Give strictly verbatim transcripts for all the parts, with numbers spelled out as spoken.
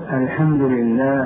الحمد لله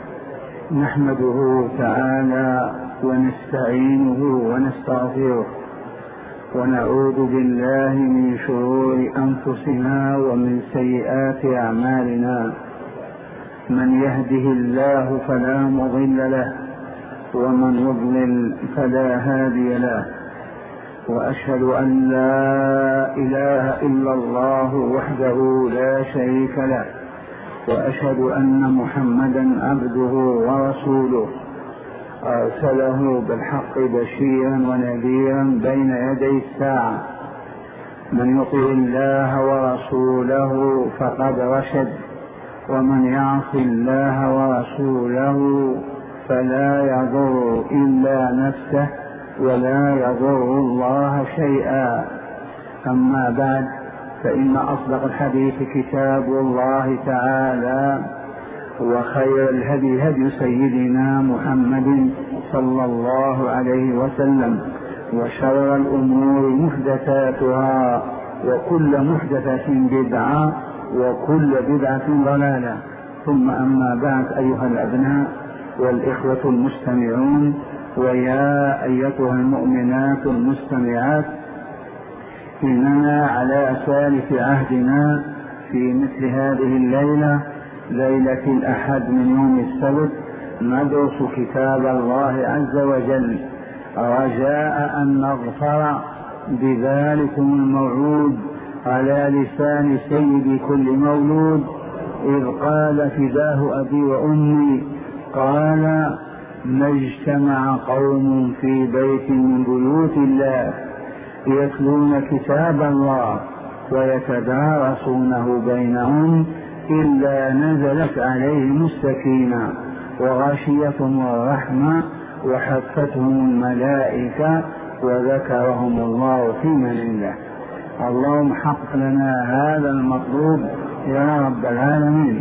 نحمده تعالى ونستعينه ونستغفره ونعوذ بالله من شرور أنفسنا ومن سيئات أعمالنا. من يهده الله فلا مضل له ومن يضلل فلا هادي له، وأشهد أن لا إله إلا الله وحده لا شريك له، وأشهد أن محمدا عبده ورسوله أرسله بالحق بشيرا ونذيرا بين يدي الساعة. من يطع الله ورسوله فقد رشد، ومن يعص الله ورسوله فلا يضر إلا نفسه ولا يضر الله شيئا. أما بعد، فإن أصدق الحديث كتاب الله تعالى، وخير الهدي هدي سيدنا محمد صلى الله عليه وسلم، وشر الأمور محدثاتها، وكل محدثة بدعة، وكل بدعة ضلالة. ثم أما بعد، أيها الأبناء والإخوة المستمعون، ويا أيتها المؤمنات المستمعات، إننا على ثالث عهدنا في مثل هذه الليلة، ليلة الأحد من يوم السبت، ندرس كتاب الله عز وجل، رجاء أن نظفر بذلكم الموعود على لسان سيد كل مولود، إذ قال فداه أبي وأمي، قال: ما اجتمع قوم في بيت من بيوت الله يتلون كتاب الله ويتدارسونه بينهم إلا نزلت عليهم السكينة وغشيتهم الرحمة وحفتهم الملائكة وذكرهم الله في من عنده. اللهم حقق لنا هذا المطلوب يا رب العالمين.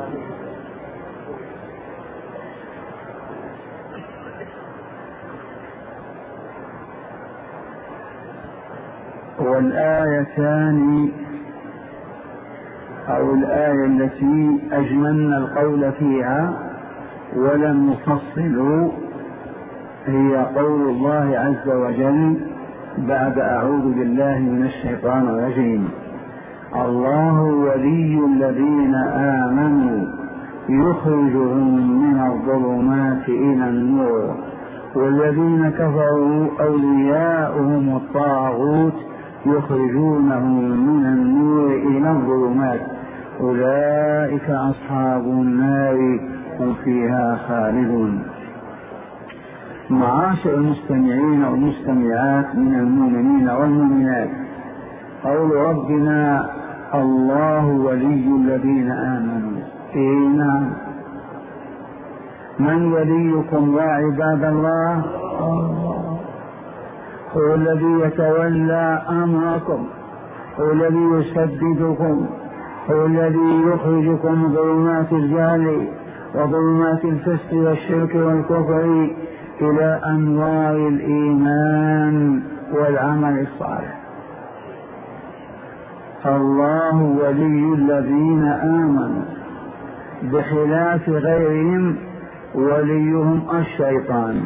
والآيتان أو الآية التي أجملنا القول فيها ولم نفصل هي قول الله عز وجل بعد أعوذ بالله من الشيطان الرجيم: الله ولي الذين آمنوا يخرجهم من الظلمات إلى النور والذين كفروا أولياؤهم الطاغوت يخرجونهم من النور إلى الظلمات أولئك أصحاب النار هم فيها خالدون. معاشر المستمعين والمستمعات من المؤمنين والمؤمنات، قول ربنا: الله ولي الذين آمنوا. إينا من وليكم يا عباد الله؟ هو الذي يتولى أمركم، هو الذي يسددكم، هو الذي يخرجكم من ظلمات الجهل وظلمات الفسق والشرك والكفر إلى أنوار الإيمان والعمل الصالح. الله ولي الذين آمنوا، بخلاف غيرهم وليهم الشيطان.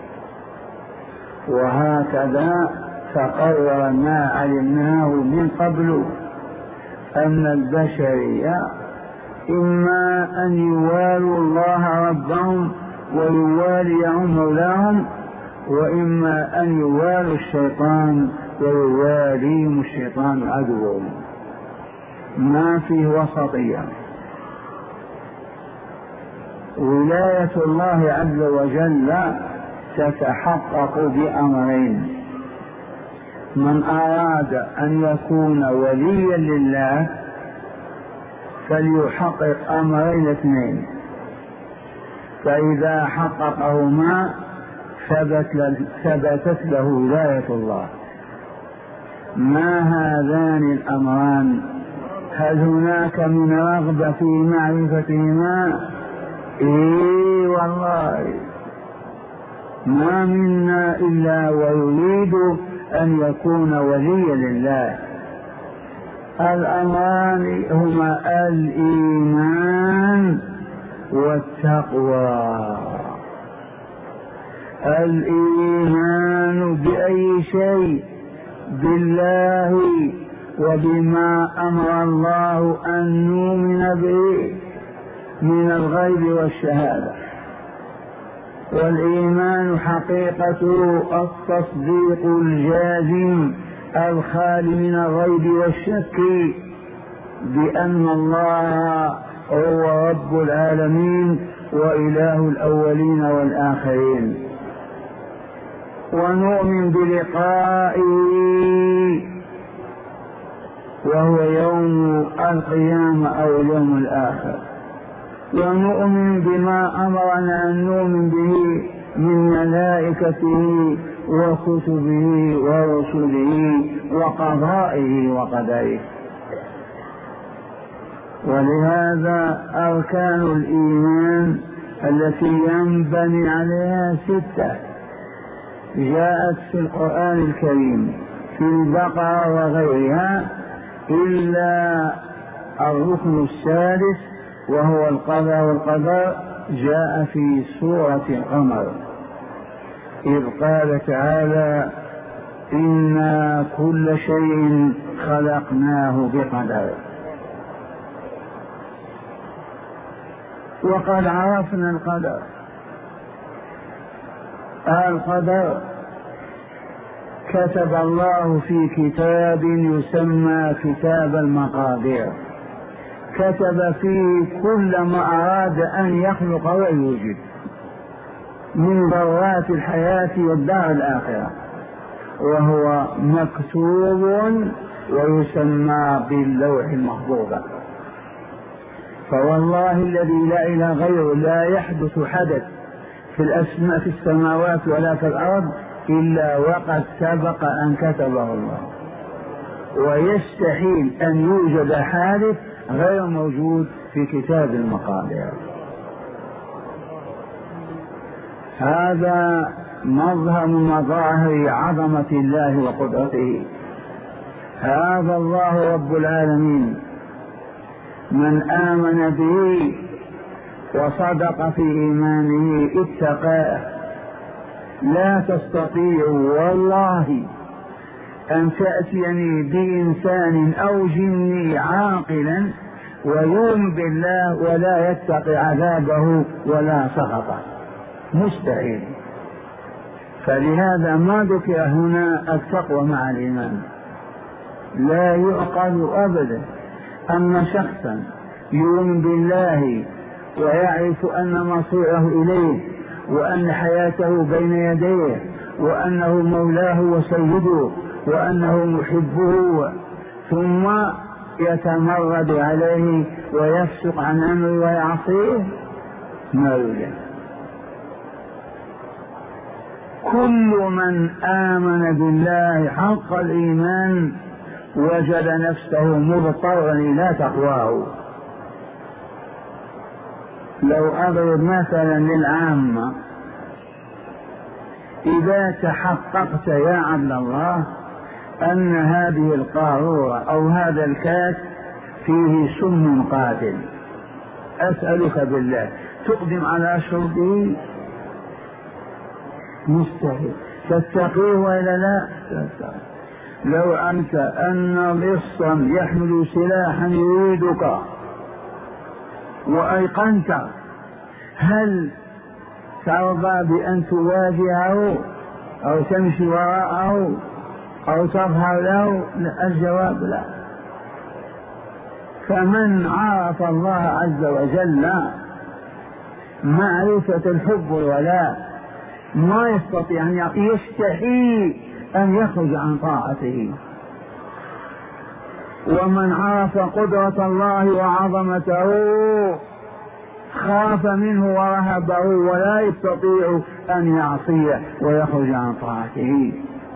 وهكذا تقرر ما علمناه من قبل، أن البشرية إما أن يوالوا الله ربهم ويواليهم مولاهم، وإما أن يوالوا الشيطان ويواليهم الشيطان عدوهم. ما فيه وسطية. ولاية الله عز وجل تتحقق بأمرين: من أراد أن يكون وليا لله فليحقق أمرين اثنين، فإذا حققهما ثبتت له ولاية الله. ما هذان الأمران؟ هل هناك من رغبة في معرفتهما؟ إيه والله، ما منا إلا ويريد أن يكون وليا لله. الأمران هما الإيمان التقوى. الإيمان بأي شيء؟ بالله وبما أمر الله أن نؤمن به من الغيب والشهادة. والإيمان حقيقته التصديق الجازم الخالي من الريب والشك بأن الله هو رب العالمين وإله الأولين والآخرين، ونؤمن بلقائه وهو يوم القيامة أو اليوم الآخر، ونؤمن بما أمرنا أن نؤمن به من ملائكته وكتبه ورسله وقضائه وقدره. ولهذا أركان الإيمان التي ينبني عليها ستة جاءت في القرآن الكريم في البقرة وغيرها، إلا الركن السادس وهو القضاء والقدر جاء في سورة القمر، إذ قال تعالى: إنا كل شيء خلقناه بقدر. وقد عرفنا القدر. القدر كتب الله في كتاب يسمى كتاب المقادير، كتب فيه كل ما أراد أن يخلق ويوجد من ضرورات الحياة والدار الآخرة، وهو مكتوب ويسمى باللوح المحفوظ. فوالله الذي لا إله غيره لا يحدث حدث في الأسماء في السماوات ولا في الأرض إلا وقد سبق أن كتبه الله، ويستحيل أن يوجد حادث غير موجود في كتاب المقادير. هذا مظهر من مظاهر عظمة الله وقدرته. هذا الله رب العالمين، من آمن به وصدق في إيمانه اتقاه. لا تستطيع والله أن تأتيني بإنسان أو جني عاقلا ويؤمن بالله ولا يتقي عذابه ولا سخطه، مستحيل. فلهذا ما ذكر هنا التقوى مع الإيمان. لا يعقل أبدا أن شخصا يؤمن بالله ويعرف أن مصيره إليه وأن حياته بين يديه وأنه مولاه وسيده وأنه محبه، ثم يتمرد عليه ويفسق عن أمره ويعصيه، ما يوجد. كل من آمن بالله حق الإيمان وجد نفسه مضطرا إلى تقواه. لو أضرب مثلا للعامة: إذا تحققت يا عبد الله أن هذه القارورة أو هذا الكاس فيه سم قاتل، أسألك بالله تقدم على شربه؟ مستحيل. تتقيه وإلا لا؟ تتقيه. لو أنت أن لصا يحمل سلاحا يريدك وأيقنت، هل ترضى بأن تواجهه أو تمشي وراءه أو تظهر له؟ الجواب لا. فمن عرف الله عز وجل معرفة الحب والولاء ما يستطيع أن يستحي أن يخرج عن طاعته. ومن عرف قدرة الله وعظمته خاف منه ورهبه ولا يستطيع أن يعصيه ويخرج عن طاعته.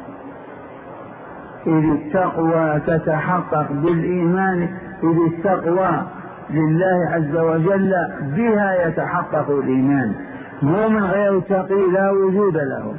إذ التقوى تتحقق بالإيمان، إذ التقوى لله عز وجل بها يتحقق الإيمان، مو من غير تقي لا وجود له.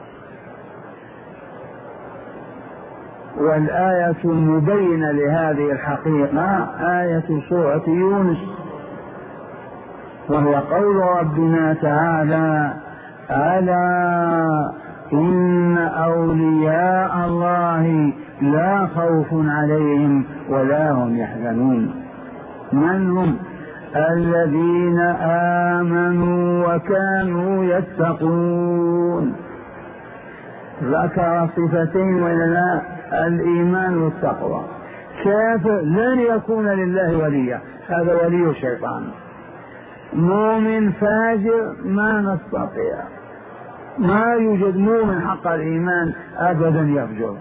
والآية المبينة لهذه الحقيقة آية سورة يونس: وهي قول ربنا تعالى: ألا إن أولياء الله لا خوف عليهم ولا هم يحزنون. من هم؟ الذين آمنوا وكانوا يتقون. ذكر صفتين ولا لا؟ الإيمان والتقوى. كافر لن يكون لله وليا، هذا ولي الشيطان. مؤمن فاجر ما نستطيع، ما يوجد مؤمن حق الإيمان أبدا يفجر.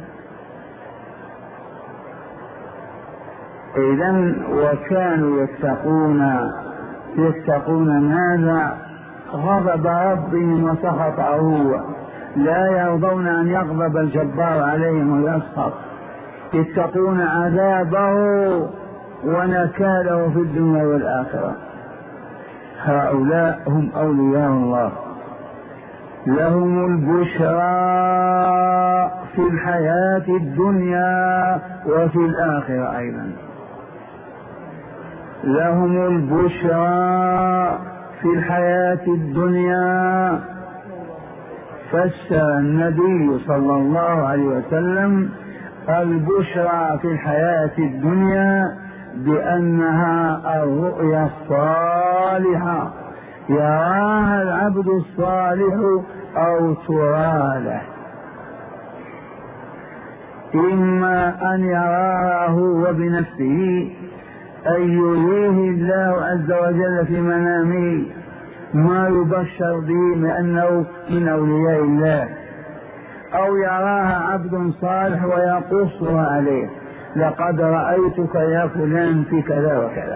إذن وكانوا يتقون، يتقون ماذا؟ غضب ربهم وسخطه، لا يرضون أن يغضب الجبار عليهم ويسخط، يتقون عذابه ونكاله في الدنيا والآخرة. هؤلاء هم أولياء الله، لهم البشرى في الحياة الدنيا وفي الآخرة أيضا. لهم البشرى في الحياة الدنيا. فسر النبي صلى الله عليه وسلم البشرى في الحياة الدنيا بأنها الرؤيا الصالحة يراها العبد الصالح أو ترى له، إما أن يراها هو بنفسه، أن يريه الله عز وجل في منامه ما يبشر به لأنه من أولياء الله، أو يراها عبد صالح ويقصها عليه: لقد رأيتك يا فلان في كذا وكذا.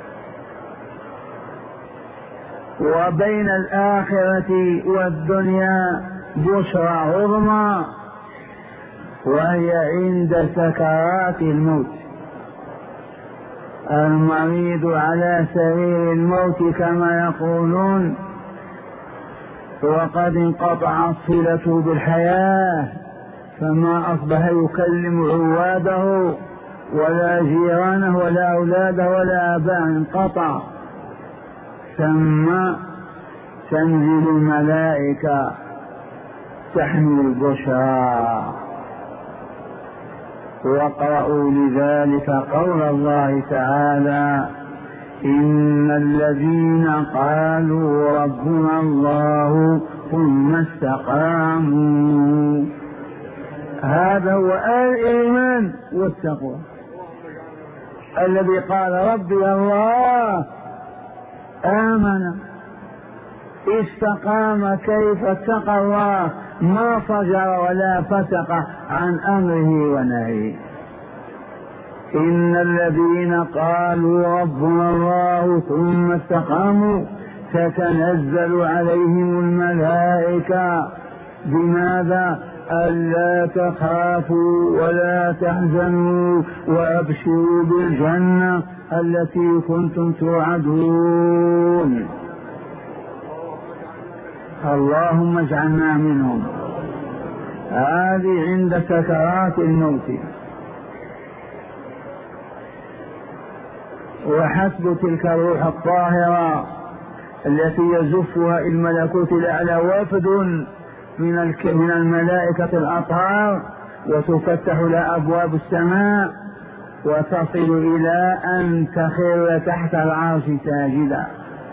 وبين الآخرة والدنيا بشرى عظمى، وهي عند سكرات الموت. المريض على سرير الموت كما يقولون، وقد انقطعت صلته بالحياة، فما أصبح يكلم عواده ولا جيرانه ولا أولاده ولا آباءه، انقطع. ثم تنزل الملائكة تحمل البشرى. واقرأوا لذلك قول الله تعالى: إن الذين قالوا ربنا الله ثم استقاموا. هذا هو الإيمان والتقوى. الذي قال ربي الله آمن استقام، كيف اتقى الله؟ ما فجر ولا فسق عن أمره ونهيه. إن الذين قالوا ربنا الله ثم استقاموا تتنزل عليهم الملائكة بماذا؟ ألا تخافوا ولا تحزنوا وأبشروا بالجنة التي كنتم توعدون. اللهم اجعلنا منهم. هذه عند سكرات الموت. وحسب تلك الروح الطاهرة التي يزفها الملكوت الأعلى وفد من من الملائكة الأطهار، وتفتح لها أبواب السماء وتصل إلى أن تخر تحت العرش ساجدا،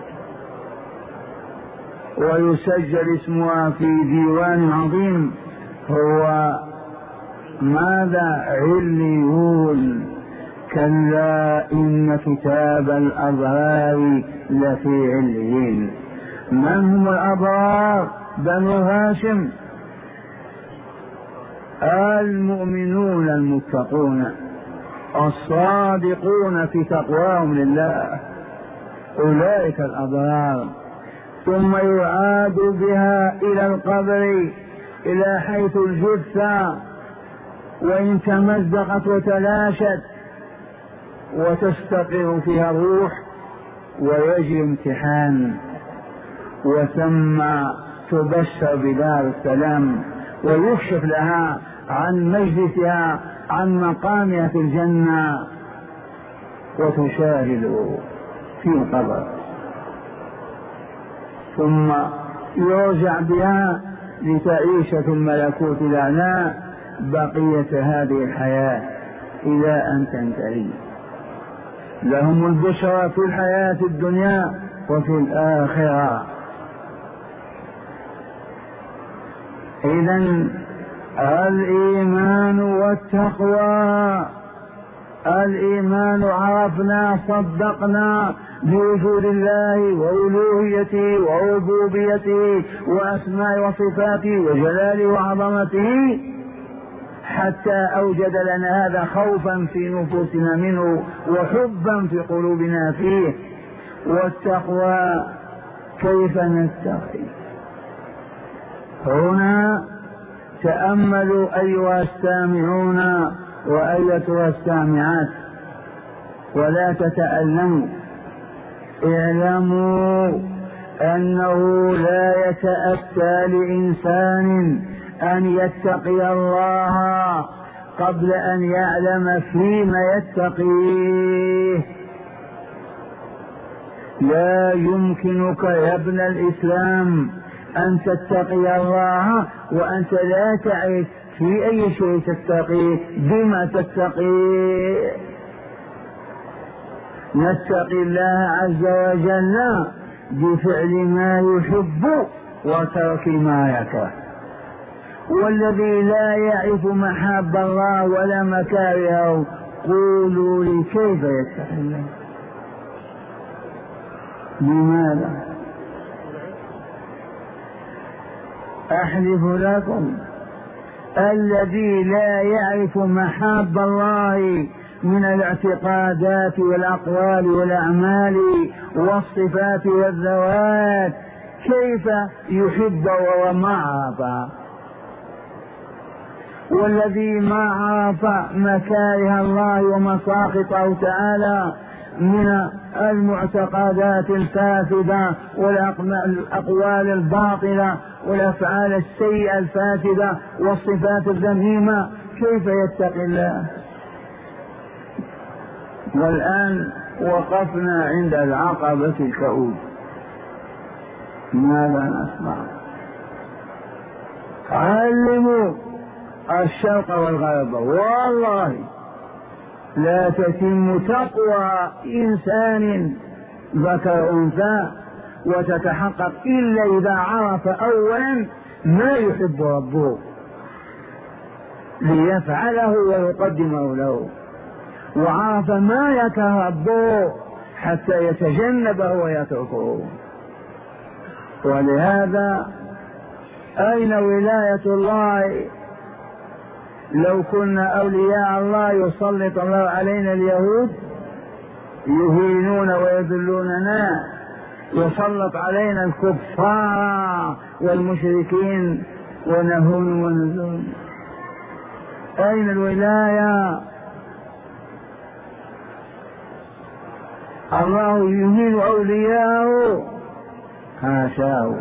ويسجل اسمها في ديوان عظيم هو ماذا؟ عليون. كلا إن كتاب الأبرار لفي عليين. من هم الأبرار؟ بنو هاشم، المؤمنون المتقون الصادقون في تقواهم لله، أولئك الأبرار. ثم يعاد بها إلى القبر، إلى حيث الجثة، وإن تمزقت وتلاشت وتستقر فيها الروح ويجري امتحان، وثم تبشر بدار السلام ويكشف لها عن مجلسها، عن مقامها في الجنة، وتشاهد في القبر. ثم يرجع بها لتعيش في الملكوت الأعلى بقية هذه الحياة إلى أن تنتهي. لهم البشرى في الحياة الدنيا وفي الآخرة. إذن الإيمان والتقوى، الإيمان عرفنا صدقنا بوجود الله وألوهيته وربوبيته وأسماء وصفاته وجلاله وعظمته، حتى أوجد لنا هذا خوفا في نفوسنا منه وحبا في قلوبنا فيه. والتقوى كيف نتقي؟ هنا تأملوا أيها السامعون وأيتها السامعات ولا تتألموا. اعلموا أنه لا يتأتى لإنسان أن يتقي الله قبل أن يعلم فيما يتقيه. لا يمكنك يا ابن الإسلام أن تتقي الله وأنت لا تعرف في أي شيء تتقيه، بما تتقيه. نتقي الله عز وجل بفعل ما يحب وترك ما يكره. والذي لا يعرف محاب الله ولا مكارهه قولوا لي كيف يتقي الله؟ لماذا؟ أحلف لكم الذي لا يعرف محاب الله من الاعتقادات والأقوال والأعمال والصفات والذوات كيف يحب وهو ما عرف؟ والذي ما عرف مكاره الله ومساخطه تعالى من المعتقدات الفاسدة والأقوال الباطلة والأفعال السيئة الفاسدة والصفات الذميمة كيف يتقي الله؟ والآن وقفنا عند العقبة الكؤوس، ماذا نصنع؟ علموا الشرق والغرب، والله لا تتم تقوى إنسان ذكر أنثى وتتحقق إلا إذا عرف أولا ما يحب ربه ليفعله ويقدمه له، وعرف ما يكره ربه حتى يتجنبه ويتركه. ولهذا أين ولاية الله؟ لو كنا أولياء الله يسلط الله علينا اليهود يهينون ويذلوننا، يسلط علينا الكفار والمشركين ونهون ونذل. أين الولاية؟ الله يهين أولياءه؟ حاشاه.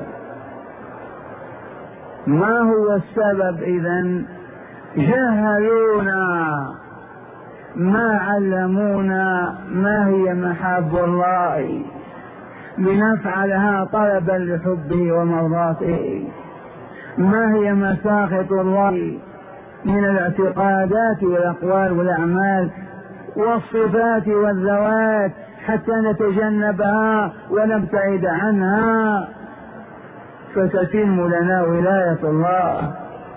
ما هو السبب إذن؟ جهلونا، ما علمونا ما هي محاب الله لنفعلها طلبا لحبه ومرضاته، ما هي مساخط الله من الاعتقادات والأقوال والأعمال والصفات والذوات حتى نتجنبها ونبتعد عنها فتتم لنا ولاية الله.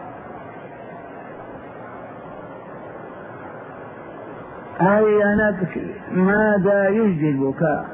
هيا نبكي، ماذا يجدي البكاء؟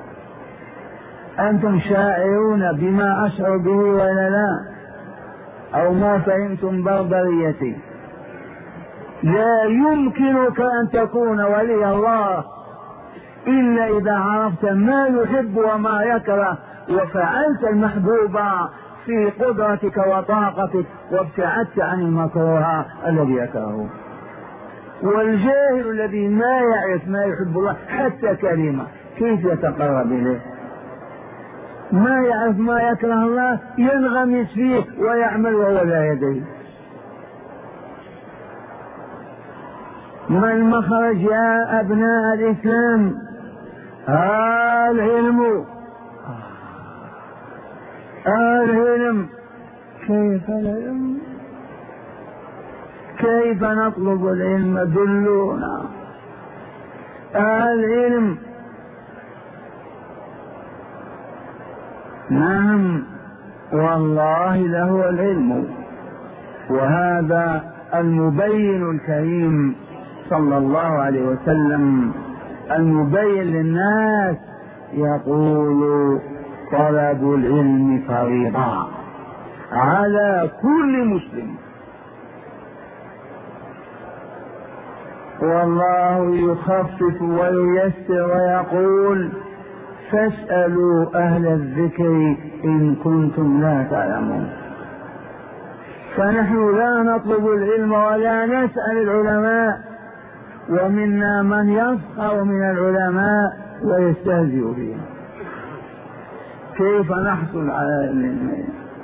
أنتم شاعرون بما أشعر به ولا لا؟ أو ما فهمتم بربريتي؟ لا يمكنك أن تكون ولي الله إلا إذا عرفت ما يحب وما يكره وفعلت المحبوب في قدرتك وطاقتك وابتعدت عن المكروه الذي يكرهه. والجاهل الذي ما يعرف ما يحب الله حتى كلمة كيف يتقرب إليه؟ ما يعرف ما يكره الله ينغمس فيه ويعمل وهو لا يدري. ما المخرج يا أبناء الإسلام؟ العلم. العلم. كيف العلم؟ كيف نطلب العلم؟ دلونا. العلم نعم والله له العلم، وهذا المبين الكريم صلى الله عليه وسلم المبين للناس يقول طلب العلم فريضة على كل مسلم، والله يخفف وييسر ويقول فاسألوا أهل الذكر إن كنتم لا تعلمون. فنحن لا نطلب العلم ولا نسأل العلماء، ومنا من يسخر من العلماء ويستهزئ بهم. كيف نحصل على العلم؟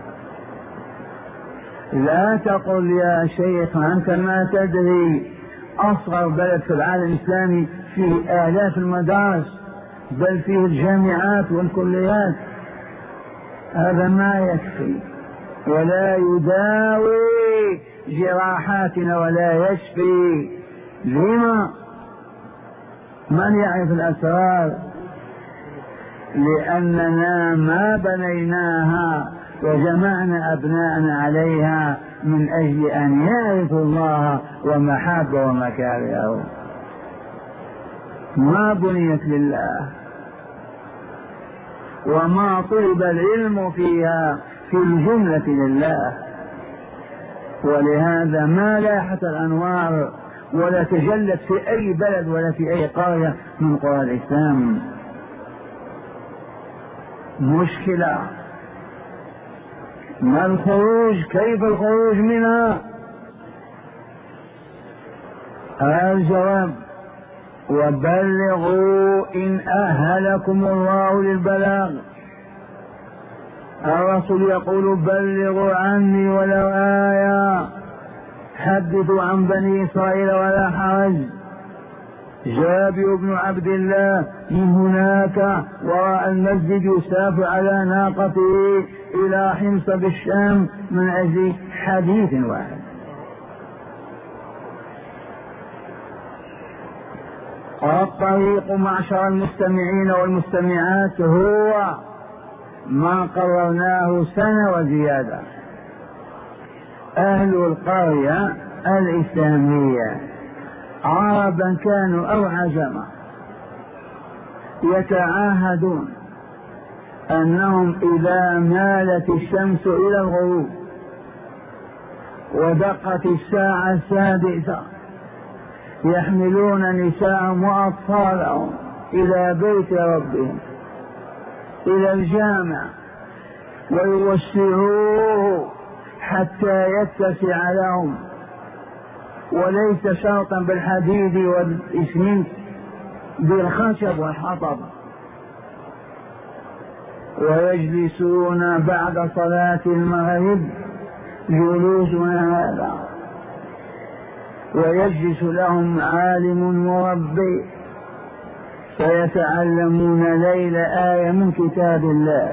لا تقل يا شيخ أنت ما تدري أصغر بلد في العالم الإسلامي فيه آلاف المدارس، بل فيه الجامعات والكليات. هذا ما يكفي ولا يداوي جراحاتنا ولا يشفي. لما؟ من يعرف الأسرار؟ لأننا ما بنيناها وجمعنا أبناءنا عليها من أجل أن يعرفوا الله ومحابه ومكارهه، ما بنيت لله، وما طلب العلم فيها في الجملة لله. ولهذا ما لاحت الأنوار ولا تجلت في أي بلد ولا في أي قرية من قرى الإسلام. مشكلة. ما الخروج؟ كيف الخروج منها؟ الجواب وبلغوا إن أهلكم الله للبلاغ. الرسول يقول بلغوا عني ولو آية، حدثوا عن بني إسرائيل ولا حرج. جابر بن عبد الله من هناك وراء المسجد يسافر على ناقته إلى حمص بالشام من أجل حديث واحد. الطريق معشر المستمعين والمستمعات هو ما قررناه سنة وزيادة. أهل القرية الإسلامية عربا كانوا أو عجما يتعاهدون أنهم إذا مالت الشمس إلى الغروب ودقت الساعة السادسة يحملون نساءهم وأطفالهم إلى بيت ربهم إلى الجامع ويوسعوه حتى يتسع لهم، وليس شرطا بالحديد والإسمنت، بالخشب والحطب. ويجلسون بعد صلاة المغرب جلوسنا هذا، ويجلس لهم عالم مربي فيتعلمون ليل آية من كتاب الله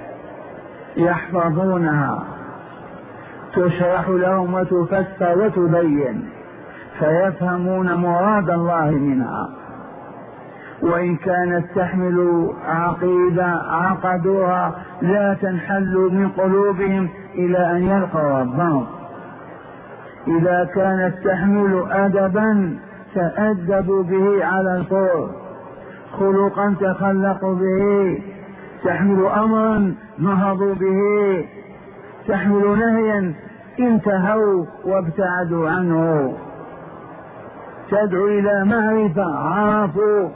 يحفظونها، تشرح لهم وتفسر وتبين فيفهمون مراد الله منها. وإن كانت تحمل عقيدة عقدوها لا تنحل من قلوبهم إلى أن يلقوا ربهم. إذا كانت تحمل أدبا تأدبوا به على الفور، خلقا تخلقوا به، تحمل أمرا نهضوا به، تحمل نهيا انتهوا وابتعدوا عنه، تدعو إلى معرفة عرفوا،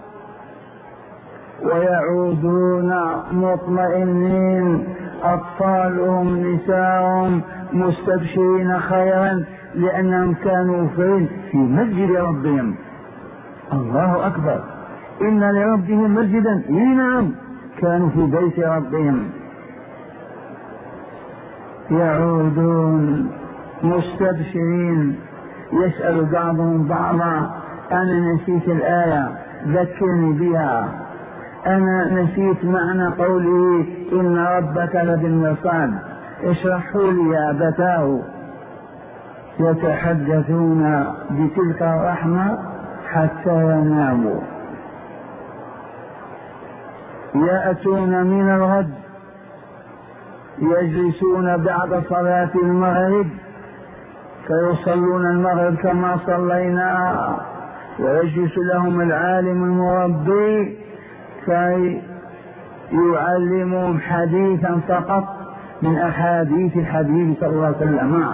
ويعودون مطمئنين أطفالهم نساءهم مستبشرين خيرا لأنهم كانوا في مسجد ربهم. الله أكبر، إن لربهم مسجدا. إيه نعم، كانوا في بيت ربهم. يعودون مستبشرين، يسأل بعضهم بعضا أنا نسيت الآية ذكرني بها، أنا نسيت معنى قوله إن ربك لبالمرصاد، اشرحوا لي يا أبتاه. يتحدثون بتلك الرحمة حتى يناموا، يأتون من الغد يجلسون بعد صلاة المغرب فيصلون المغرب كما صلينا، ويجلس لهم العالم المربي كي يعلمهم حديثا فقط من أحاديث الحبيب صلى الله عليه وسلم،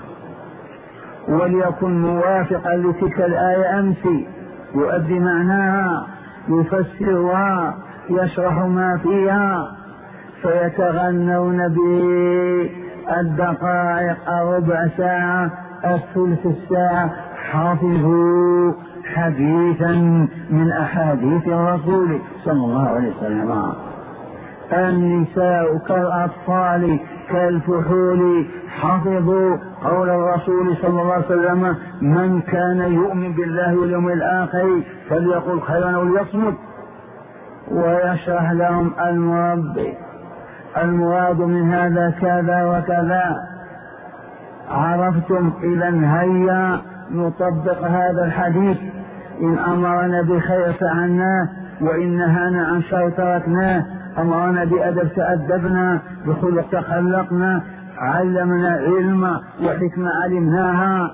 وليكن موافقا لتلك الآية أمسي، يؤدي معناها، يفسرها، يشرح ما فيها، فيتغنون بالدقائق الربع ساعة الثلث الساعة حافظوا حديثا من أحاديث الرسول صلى الله عليه وسلم. النساء كالأطفال كالفحول حفظوا قول الرسول صلى الله عليه وسلم: من كان يؤمن بالله واليوم الآخر فليقل خيرا أو ليصمت. ويشرح لهم المربي المراد من هذا كذا وكذا. عرفتم؟ إذا هيا نطبق هذا الحديث، إن أمرنا بخير فعلناه، وإن نهانا عن شر تركناه، أمرنا بأدب تأدبنا، بخلق تخلقنا، علمنا علما وحكمة علمناها.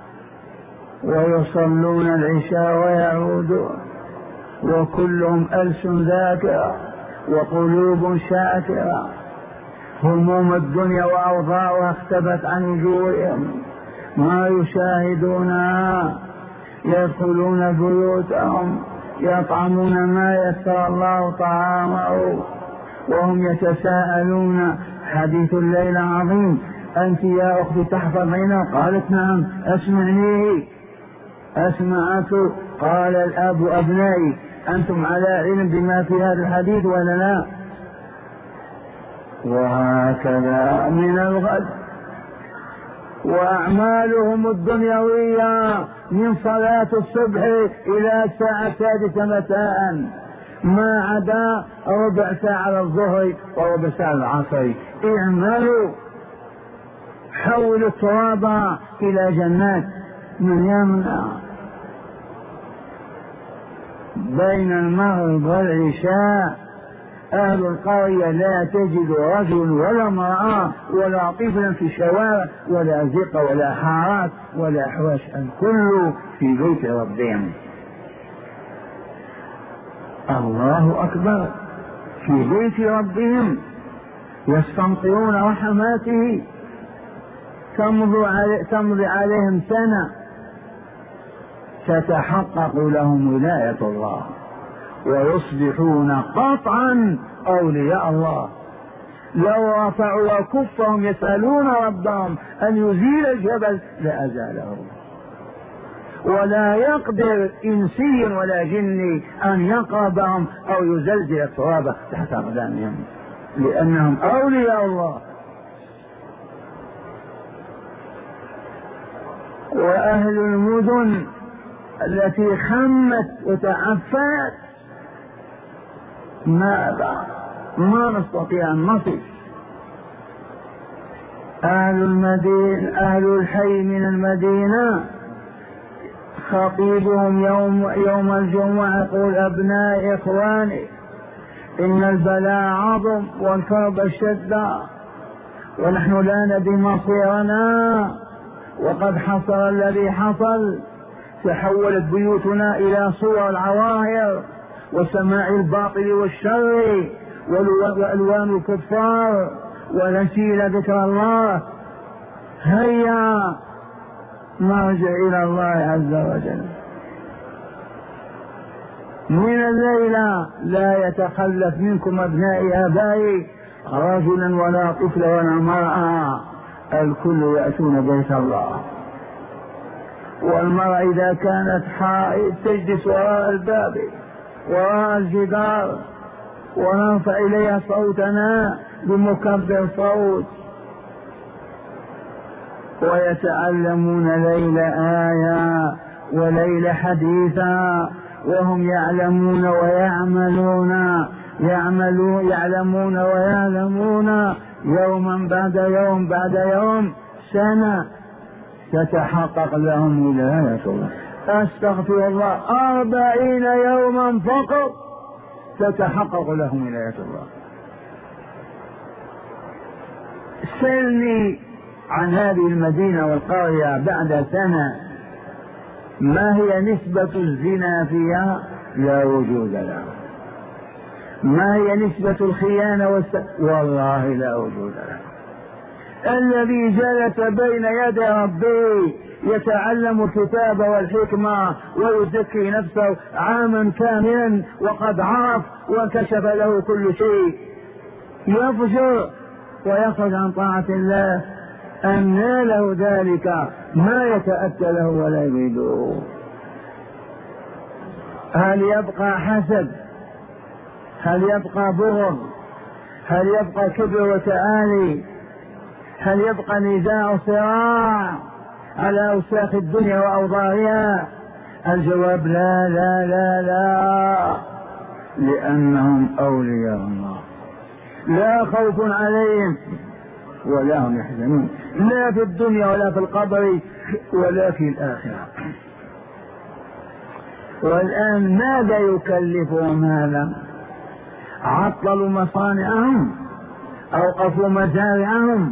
ويصلون العشاء ويعودون وكلهم ألسن ذاكرة وقلوب شاكرة، هموم الدنيا وأوضاعها اختبت عن وجوههم، ما يشاهدونها. يدخلون بيوتهم يطعمون ما يسر الله طعامه وهم يتساءلون. حديث الليل عظيم. أنت يا أختي تحفظين؟ قالت: نعم. أسمعني. أسمعت. قال الأب: أبنائي، أنتم على علم بما في هذا الحديث ولا لا؟ وهكذا من الغد. وأعمالهم الدنيوية من صلاة الصبح إلى الساعة السادسة مساء، ما عدا ربع ساعة على الظهر وربع ساعة العصر. اعملوا، حولوا التراب إلى جنات. من يمنع بين المغرب والعشاء أهل القرية لا تجد رجل ولا امرأة ولا طفلا في الشوارع ولا زق ولا حارات ولا أحواش، الكل في بيت ربهم. الله أكبر، في بيت ربهم يستمطرون رحماته، تمضي عليهم سنة تتحقق لهم ولاية الله ويصبحون قطعا أولياء الله. لو رفعوا كفهم يسألون ربهم أن يزيل الجبل لأزاله، ولا يقدر إنسي ولا جني أن يقربهم أو يزلزل التراب تحت أقدامهم، لأنهم أولياء الله. وأهل المدن التي خمت وتعفت ماذا؟ ما نستطيع أن نصف. أهل المدينة، أهل الحي من المدينة، خطيبهم يوم, يوم الجمعة يقول: أبنائي إخواني، إن البلاء عظم والكرب اشتد ونحن لا ندري مصيرنا، وقد حصل الذي حصل، تحولت بيوتنا إلى صور العواهر وسماع الباطل والشر والألوان الكفار، ونسيل ذكر الله. هيا نرجع إلى الله عز وجل. من الليلة لا يتخلف منكم أبنائي آبائي رجلا ولا طفل ولا امرأة، الكل يأتون بيت الله. والمرأة إذا كانت حائض تجلس وراء الباب وراء الجدار، ونرفع إليها صوتنا بمكبر صوت. ويتعلمون ليلة آية وليلة حديثا وهم يعلمون ويعملون يعملون يعلمون ويعلمون يوما بعد يوم بعد يوم سنة تتحقق لهم ولاية الله. أستغفر الله، أربعين يوما فقط تتحقق لهم ولاية الله. سلني عن هذه المدينة والقرية بعد سنة ما هي نسبة الزنا فيها؟ لا وجود لها. ما هي نسبة الخيانة والس... والله لا وجود لها. الذي جلس بين يدي ربه يتعلم الكتاب والحكمة ويزكي نفسه عاما كاملا وقد عرف وكشف له كل شيء، يفجر ويخرج عن طاعة الله، أن له ذلك ما يتأتى له ولا يريده. هل يبقى حسد؟ هل يبقى بغض؟ هل يبقى كبر وتعالي؟ هل يبقى نزاع صراع على أوساخ الدنيا وأوضاعها؟ الجواب لا لا لا لا، لأنهم أولياء الله، لا خوف عليهم ولا هم يحزنون، لا في الدنيا ولا في القبر ولا في الآخرة. والآن ماذا يكلفهم هذا؟ عطلوا مصانعهم، أوقفوا مزارعهم،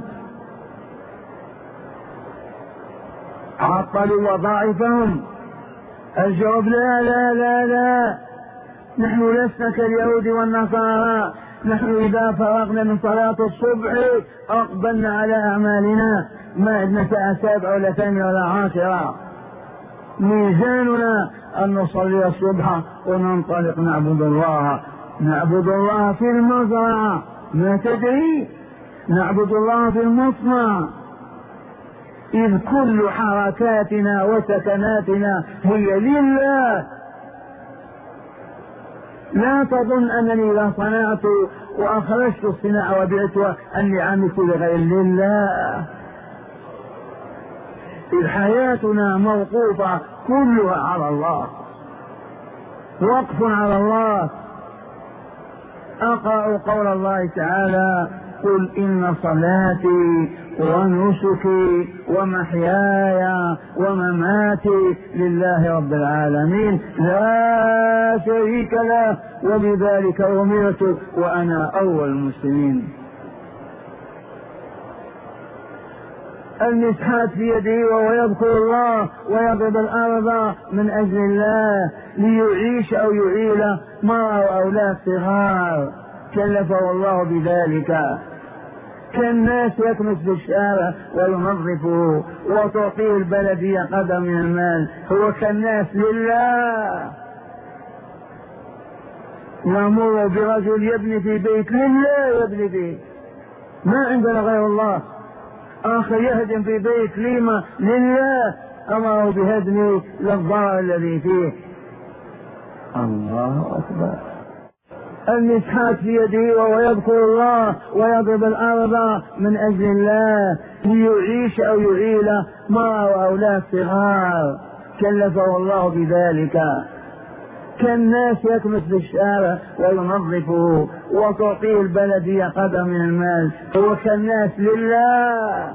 عطلوا وظائفهم. الجواب لا لا لا لا، نحن لسنا كاليهود والنصارى، نحن إذا فرغنا من صلاة الصبح أقبلنا على أعمالنا، ما عندنا ساعة سابعة ولا ثانية ولا عاشرة، ميزاننا أن نصلي الصبح وننطلق نعبد الله. نعبد الله في المزرعة ما تدري، نعبد الله في المصنع، إذ كل حركاتنا وسكناتنا هي لله. لا تظن أنني إذا صنعت وأخرجت الصناعة وبعتها أني عملت لغير الله. إذ حياتنا موقوفة كلها على الله، وقف على الله. أقرأ قول الله تعالى: قل إن صلاتي ونسكي ومحياي ومماتي لله رب العالمين لا شريك له وبذلك أمرت وأنا أول المسلمين. المسحات في يده وهو يذكر الله ويضرب الأرض من أجل الله ليعيش أو يعيل مرأة وأولاد صغار، كلفه الله بذلك. كالناس يكنس في الشارع وينظفه وتعطيه البلدية قدر من المال، هو كالناس لله. نمر برجل يبني في بيت لله، يبني فيه، ما عندنا غير الله. آخر يهدم في بيت ليمة لله، أمره بهدمه للضرر الذي فيه. الله أكبر. المسحات في يده وهو يذكر الله ويضرب الأرض من أجل الله ليعيش أو يعيل مرأة وأولاد صغار، كلفه الله بذلك. كالناس يكنس في الشارع وينظفه وتعطيه البلدية قدر من المال، هو كالناس لله.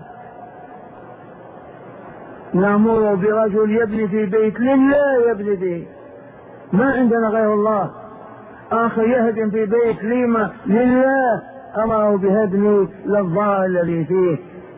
نمر برجل يبني في بيت لله، يبني فيه، ما عندنا غير الله. آخر يهدم في بيت ليمة لله، أمره بهدمه للضرر الذي فيه.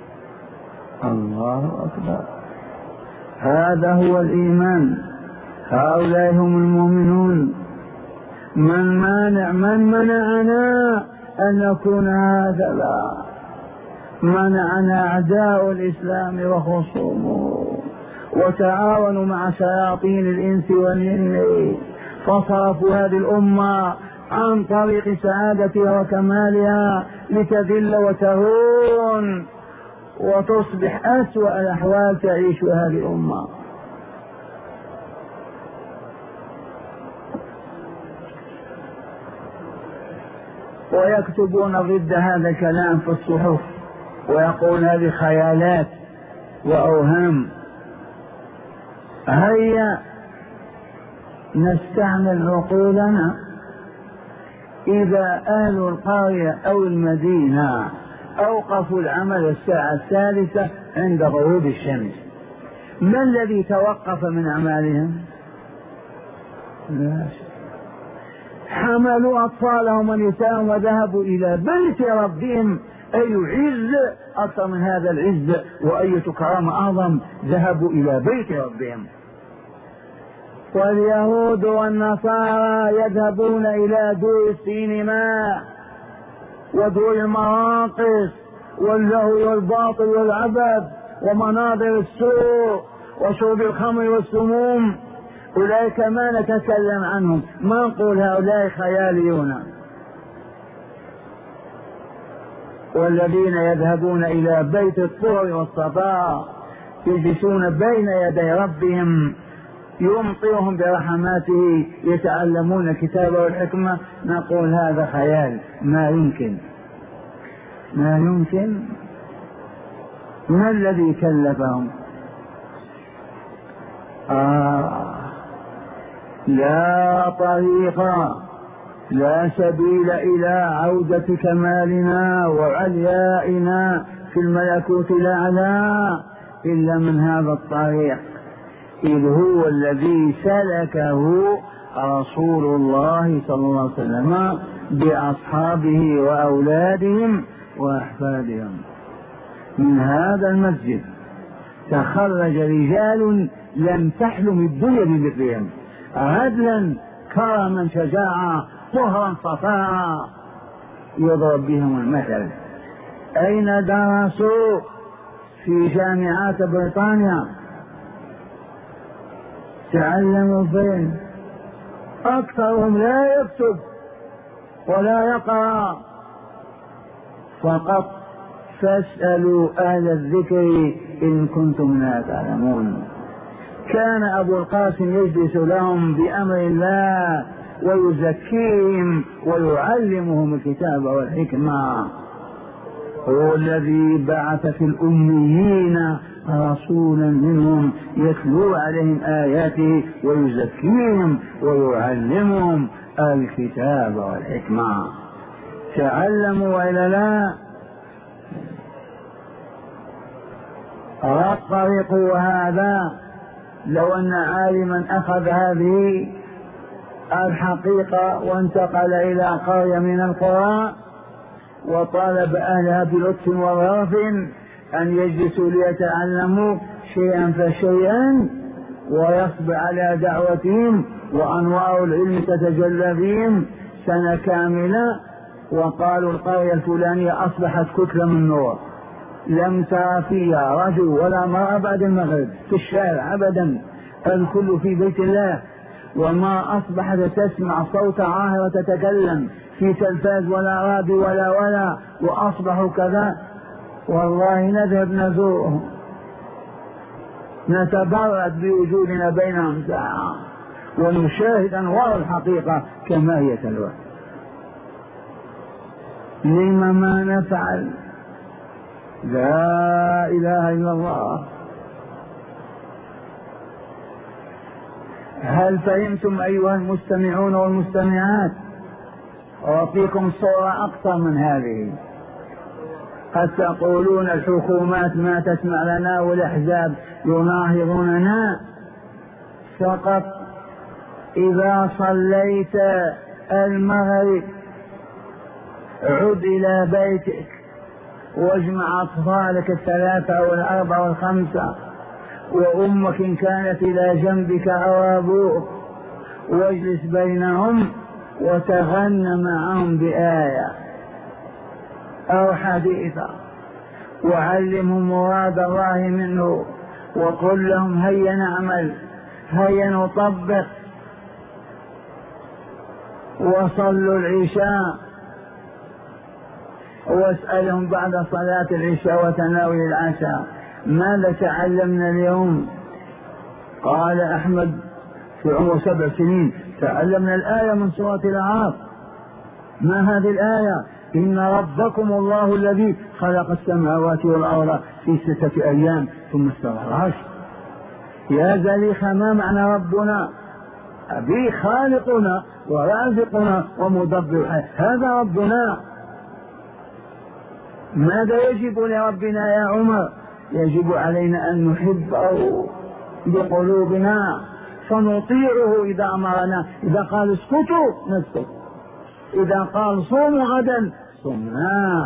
الله أكبر. هذا هو الإيمان، هؤلاء هم المؤمنون. من مانع من منعنا أن نكون هكذا؟ منعنا أعداء الإسلام وخصومه، وتعاونوا مع شياطين الإنس والجن فصرفوا هذه الأمة عن طريق سعادتها وكمالها لتذل وتهون وتصبح أسوأ الأحوال تعيش هذه الأمة. ويكتبون ضد هذا الكلام في الصحف ويقول هذه خيالات وأوهام. هيا نستعمل عقولنا. إذا أهل القرية أو المدينة أوقفوا العمل الساعة الثالثة عند غروب الشمس، ما الذي توقف من أعمالهم؟ لا شيء. حملوا أطفالهم ونساءهم وذهبوا إلى بيت ربهم، أي عز أكثر من هذا العز وأية كرامة أعظم، ذهبوا إلى بيت ربهم. واليهود والنصارى يذهبون إلى دور السينما ودور المراقص واللهو والباطل والعبث ومناظر السوء وشرب الخمر والسموم. أولئك ما نتكلم عنهم، ما نقول هؤلاء خياليون. والذين يذهبون إلى بيت الطهر والصفاء يجلسون بين يدي ربهم يمطرهم برحماته، يتعلمون الكتاب والحكمة، نقول هذا خيال، ما يمكن ما يمكن. ما الذي كلفهم؟ آه لا طريق لا سبيل إلى عودة كمالنا وعليائنا في الملكوت الأعلى إلا من هذا الطريق، إذ هو الذي سلكه رسول الله صلى الله عليه وسلم بأصحابه وأولادهم وأحفادهم. من هذا المسجد تخرج رجال لم تحلم الدنيا بمثلهم، عدلا كرما شجاعة طهرا صفاء يضرب بهم المثل. أين درسوا؟ في جامعات بريطانيا. تعلموا فين؟ أكثرهم لا يكتب ولا يقرأ، فقط فاسألوا أهل الذكر إن كنتم لا تعلمون. كان أبو القاسم يجلس لهم بأمر الله ويزكيهم ويعلمهم الكتاب والحكمة. هو الذي بعث في الأميين رسولا منهم يتلو عليهم آياته ويزكيهم ويعلمهم الكتاب والحكمة. تعلموا وإلا لا؟ الطريق هذا. لو أن عالما أخذ هذه الحقيقة وانتقل إلى قرية من القرى وطالب أهلها بلطف وظرف أن يجلسوا ليتعلموا شيئا فشيئا ويصبر على دعوتهم وأنوار العلم تتجلى بهم سنة كاملة، وقالوا القرية الفلانية أصبحت كتلة من نور، لم ترى فيها رجل ولا مرأة بعد المغرب في الشارع أبدا، الكل في بيت الله، وما أصبحت تسمع صوت عاهرة تتكلم في تلفاز ولا راديو ولا ولا وأصبحوا كذا. والله نذهب نزورهم نتبرد بوجودنا بينهم ساعة ونشاهد أنوار الحقيقة كما هي تلوى. لما ما نفعل؟ لا إله إلا الله. هل فهمتم أيها المستمعون والمستمعات؟ أعطيكم صورة أكثر من هذه. قد تقولون الحكومات ما تسمع لنا والأحزاب يناهضوننا، فقط إذا صليت المغرب عد إلى بيتك واجمع أطفالك الثلاثة والأربعة والخمسة وأمك إن كانت إلى جنبك أو أبوك، واجلس بينهم وتغنى معهم بآية أو حديثا وعلمهم مراد الله منه وقل لهم هيا نعمل هيا نطبق. وصلوا العشاء واسألهم بعد صلاة العشاء وتناول العشاء ماذا تعلمنا اليوم؟ قال أحمد في عمر سبع سنين تعلمنا الآية من سورة الأعراف. ما هذه الآية؟ إن ربكم الله الذي خلق السماوات والأرض في ستة أيام ثم استوى على العرش. يا زليخة ما معنى ربنا؟ به خالقنا ورازقنا ومدبر، هذا ربنا. ماذا يجب لربنا يا عمر؟ يجب علينا أن نحبه بقلوبنا فنطيعه إذا أمرنا. إذا قال اسكتوا نسكت، إذا قال صوموا غدا صمنا.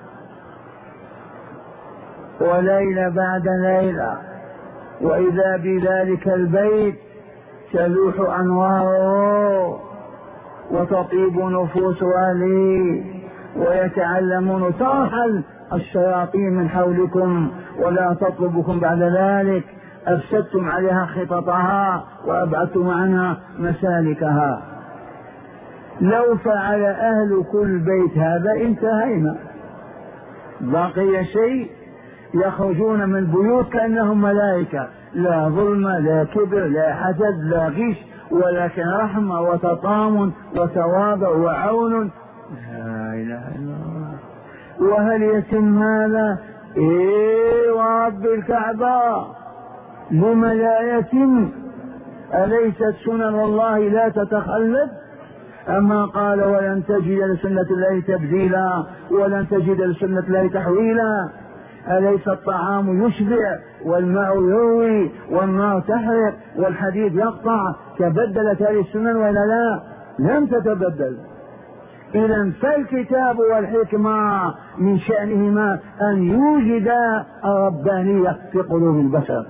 وليلة بعد ليلة وإذا بذلك البيت تلوح أنواره وتطيب نفوس أهله ويتعلمون. ترحل الشياطين من حولكم ولا تطلبكم بعد ذلك، أفسدتم عليها خططها وأبعدتم عنها مسالكها. لو فعل أهل كل بيت هذا انتهينا. بقي شيء؟ يخرجون من البيوت كأنهم ملائكة، لا ظلم لا كبر لا حسد لا غش، ولكن رحمة وتطامن وتواضع وعون. لا إله إلا الله. وهل يتم هذا؟ إيه ورب الكعبة، لم لا يتم؟ أليست سنن الله لا تتخلف؟ أما قال ولن تجد لسنة الله تبديلا ولن تجد لسنة الله تحويلا. أليس الطعام يشبع والماء يروي والنار تحرق والحديد يقطع؟ تبدلت هذه السنن ولا لا؟ لم تتبدل. إذا فالكتاب والحكمة من شأنهما أن يوجدا الربانية في قلوب البشر.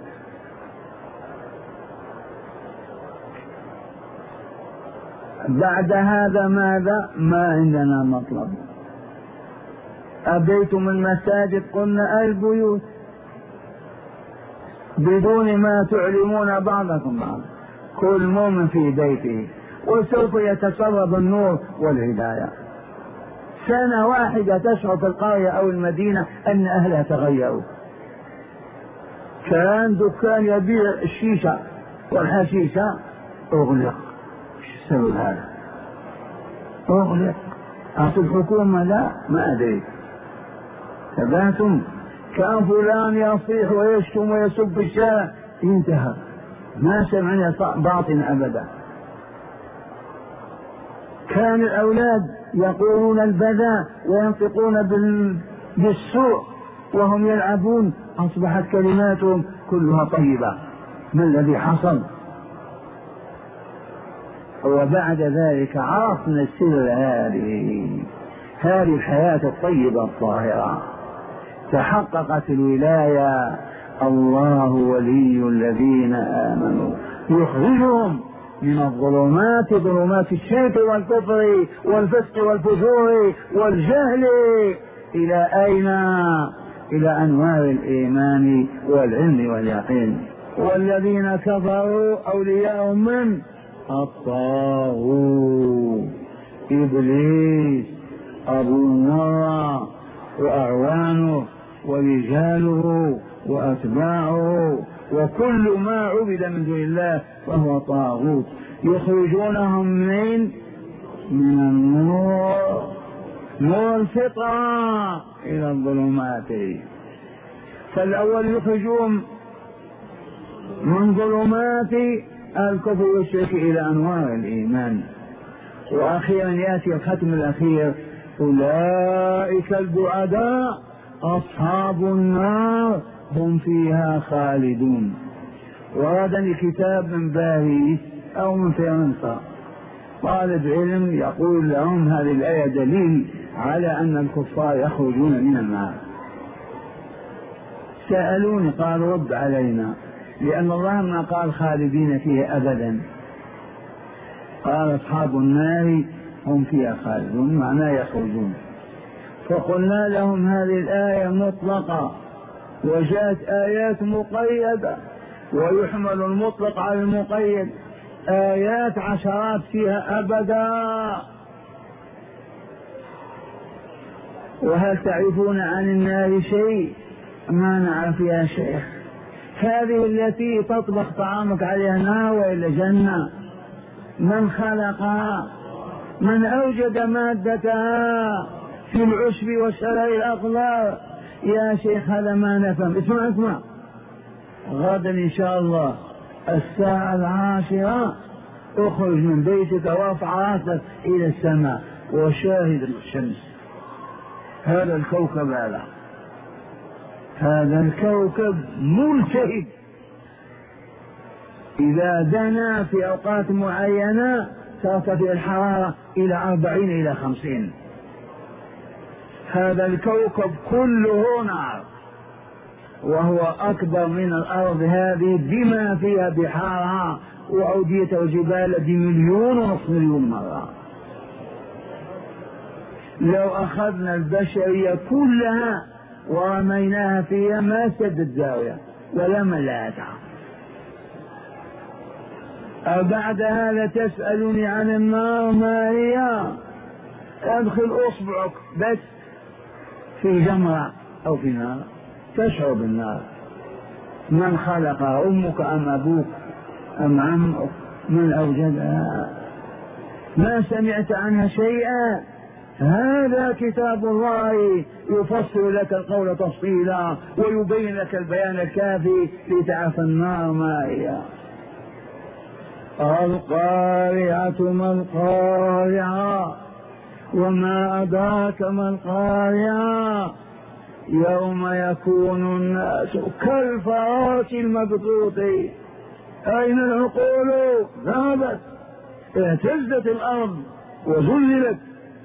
بعد هذا ماذا؟ ما عندنا مطلب. أبيتم المساجد قلنا البيوت بدون ما تعلمون بعضكم بعض، كل مؤمن في بيته وسوف يتسرب النور والهداية. سنة واحدة تشعر في القرية أو المدينة أن أهلها تغيروا. كان دكان يبيع الشيشة والحشيشة أغلق. ايش السبب هذا؟ أغلق. أصل الحكومة لا، ما أدري. تباتم. كان فلان يصيح ويشتم ويسب في الشارع، انتهى، ما سمعنا باطن أبدا. كان الأولاد يقولون البذاء وينطقون بالسوء وهم يلعبون، أصبحت كلماتهم كلها طيبة. ما الذي حصل؟ وبعد ذلك عرفنا سر هذه هذه الحياة الطيبة الطاهرة. تحققت الولاية. الله ولي الذين آمنوا يخرجهم من الظلمات، ظلمات الشرك والكفر والفسق والفجور والجهل، إلى أين؟ إلى أنوار الإيمان والعلم واليقين. والذين كفروا أولياءهم من؟ الطاغوت، إبليس، أبو النار وأعوانه ورجاله وأتباعه وكل ما عبد من دون الله فهو طاغوت. يخرجونهم من من النور، نور الفطرة، إلى الظلمات. فالأول يخرجون من ظلمات الكفر والشرك إلى أنوار الإيمان. وأخيرا يأتي الختم الأخير: أولئك البعداء أصحاب النار هم فيها خالدون. ورد الكتاب من باريس أو من فرنسا، طالب علم يقول لهم هذه الآية دليل على أن الكفار يخرجون من النار. سألوني قالوا رد علينا، لأن الله ما قال خالدين فيها أبدا، قال أصحاب النار هم فيها خالدون، معناه يخرجون. فقلنا لهم هذه الآية مطلقة، وجاءت آيات مقيدة، ويحمل المطلق على المقيد، آيات عشرات فيها أبدا. وهل تعرفون عن النار شيء؟ ما نعرف يا شيخ. هذه التي تطبخ طعامك عليها نار وإلا جنة؟ من خلقها؟ من أوجد مادتها في العشب والشرر الأخضر؟ يا شيخ هذا ما نفهم. اسمع اسمع، غدا إن شاء الله الساعة العاشرة اخرج من بيتك وارفع راسك إلى السماء وشاهد الشمس. هذا الكوكب هذا هذا الكوكب ملتهب، إذا دنا في أوقات معينة ترتفع الحرارة إلى أربعين إلى خمسين. هذا الكوكب كله نار، وهو أكبر من الأرض هذه بما فيها بحارها وأودية وجبال بمليون ونصف مليون مرة. لو أخذنا البشرية كلها ورميناها فيها ما سدت زاوية ولا ملاتها. أبعد هذا تسألني عن النار ما هي؟ أدخل أصبعك بس في جمرة أو في نار تشعر بالنار. من خلقها؟ أمك أم أبوك أم عمك؟ من أوجدها؟ ما سمعت عنها شيئا؟ هذا كتاب الله يفصل لك القول تفصيلا ويبين لك البيان الكافي لتعرف النار ما هي. القارعة ما القارعة وما أدراك ما القارعة يوم يكون الناس كالفراش المبثوث. أين العقول؟ ذهبت، اهتزت الأرض وزلزلت.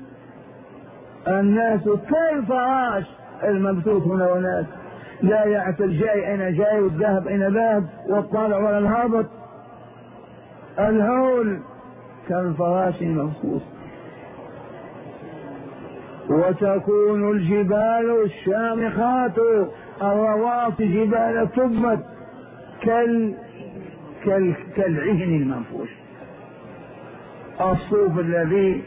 الناس كالفراش المبثوث هنا هناك، لا يعرف الجاي أين جاي والذهب أين ذهب والطالع ولا الهابط. الهول كالفراش المبثوث. وتكون الجبال الشامخات الرواسي جبال تبت كال... كال... كالعهن المنفوش، الصوف الذي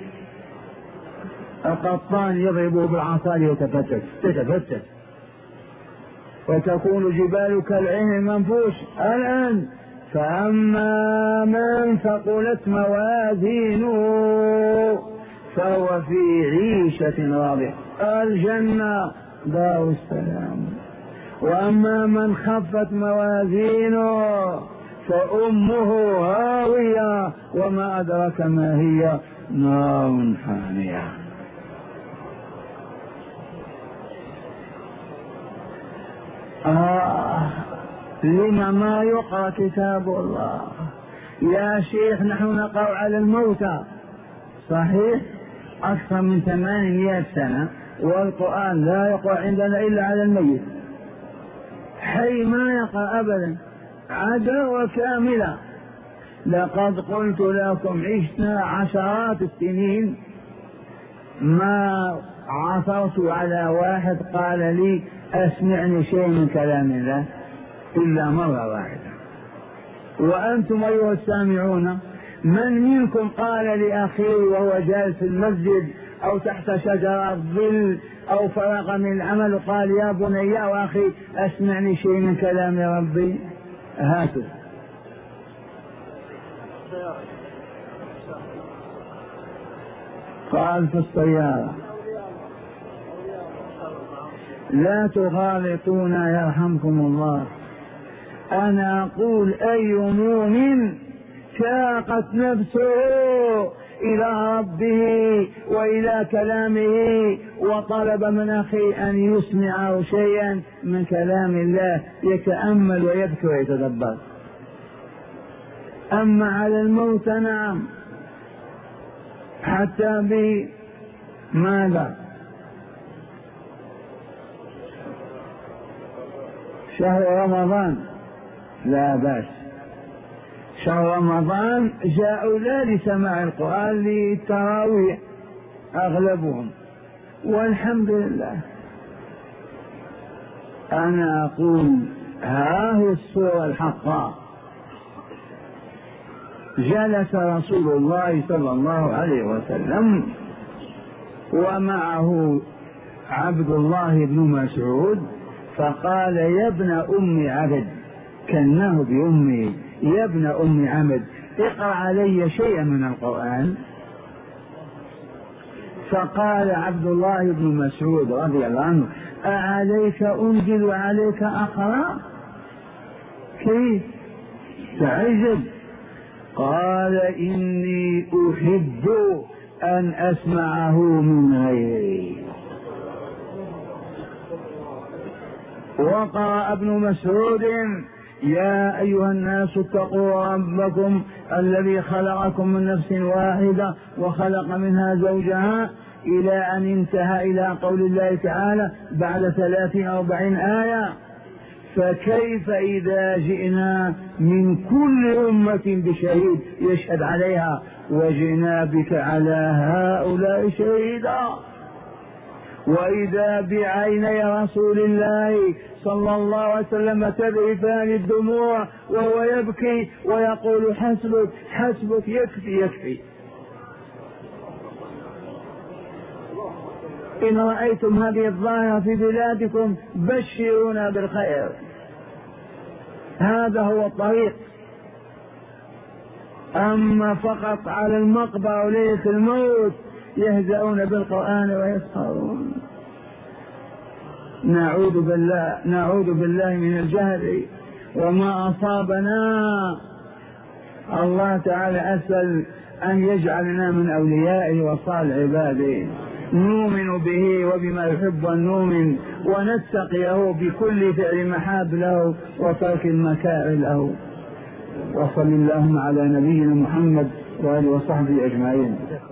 القطان يضربه بالعصا يتفتت تتفتت. وتكون الجبال كالعهن المنفوش. الآن فأما من ثقلت موازينه فهو في عيشة راضية، الجنة دار السلام. وأما من خفت موازينه فأمه هاوية وما أدرك ما هي، نار حامية. آه لما ما يقرأ كتاب الله؟ يا شيخ نحن نقرأ على الموتى صحيح أكثر من ثمانمائة سنة، والقرآن لا يقرأ عندنا إلا على الميت. حي ما يقرأ أبدا، عداوة كاملة. لقد قلت لكم عشنا عشرات السنين ما عثرت على واحد قال لي أسمعني شيء من كلام الله إلا مرة واحدة. وأنتم أيها السامعون من منكم قال لأخيه وهو جالس في المسجد أو تحت شجرة الظل أو فرغ من العمل وقال يا بني يا أخي أسمعني شيء من كلام ربي؟ هاتوا. قال في السيارة لا تغالطونا يرحمكم الله. أنا أقول أي مؤمن شاقت نفسه إلى ربه وإلى كلامه وطلب من أخي أن يسمعه شيئا من كلام الله يتأمل ويبكي ويتدبر. أما على الموت نعم، حتى بماذا؟ شهر رمضان لا بأس، شهر رمضان جاءوا لا لسماع القرآن للتراويح أغلبهم والحمد لله. أنا أقول ها هي الصورة الحقة. جلس رسول الله صلى الله عليه وسلم ومعه عبد الله بن مسعود فقال يا ابن أم عبد، كناه بأمه، يا ابن أم عبد اقرأ علي شيئا من القرآن. فقال عبد الله بن مسعود رضي الله عنه أعليك أنزل عليك أقرأ؟ كيف؟ تعجب. قال إني أحب أن أسمعه من غيري. وقرأ ابن مسعود يا أيها الناس اتقوا ربكم الذي خلقكم من نفس واحدة وخلق منها زوجها إلى أن انتهى إلى قول الله تعالى بعد ثلاثين أو أربعين آية. فكيف إذا جئنا من كل أمة بشهيد يشهد عليها وجئنا بك على هؤلاء شهيدا. وإذا بعيني رسول الله صلى الله عليه وسلم تذرفان الدموع وهو يبكي ويقول حسبك حسبك يكفي يكفي. إن رأيتم هذه الظاهرة في بلادكم بشرونا بالخير. هذا هو الطريق. أما فقط على المقبرة وليلة الموت يهزؤون بالقرآن ويسخرون. نعوذ بالله نعوذ بالله من الجهل وما أصابنا. الله تعالى أسأل أن يجعلنا من أوليائه وصالح عباده نؤمن به وبما يحب أن نؤمن ونتقيه بكل فعل محاب له وترك المكاره له. وصل اللهم على نبينا محمد وآله وصحبه أجمعين.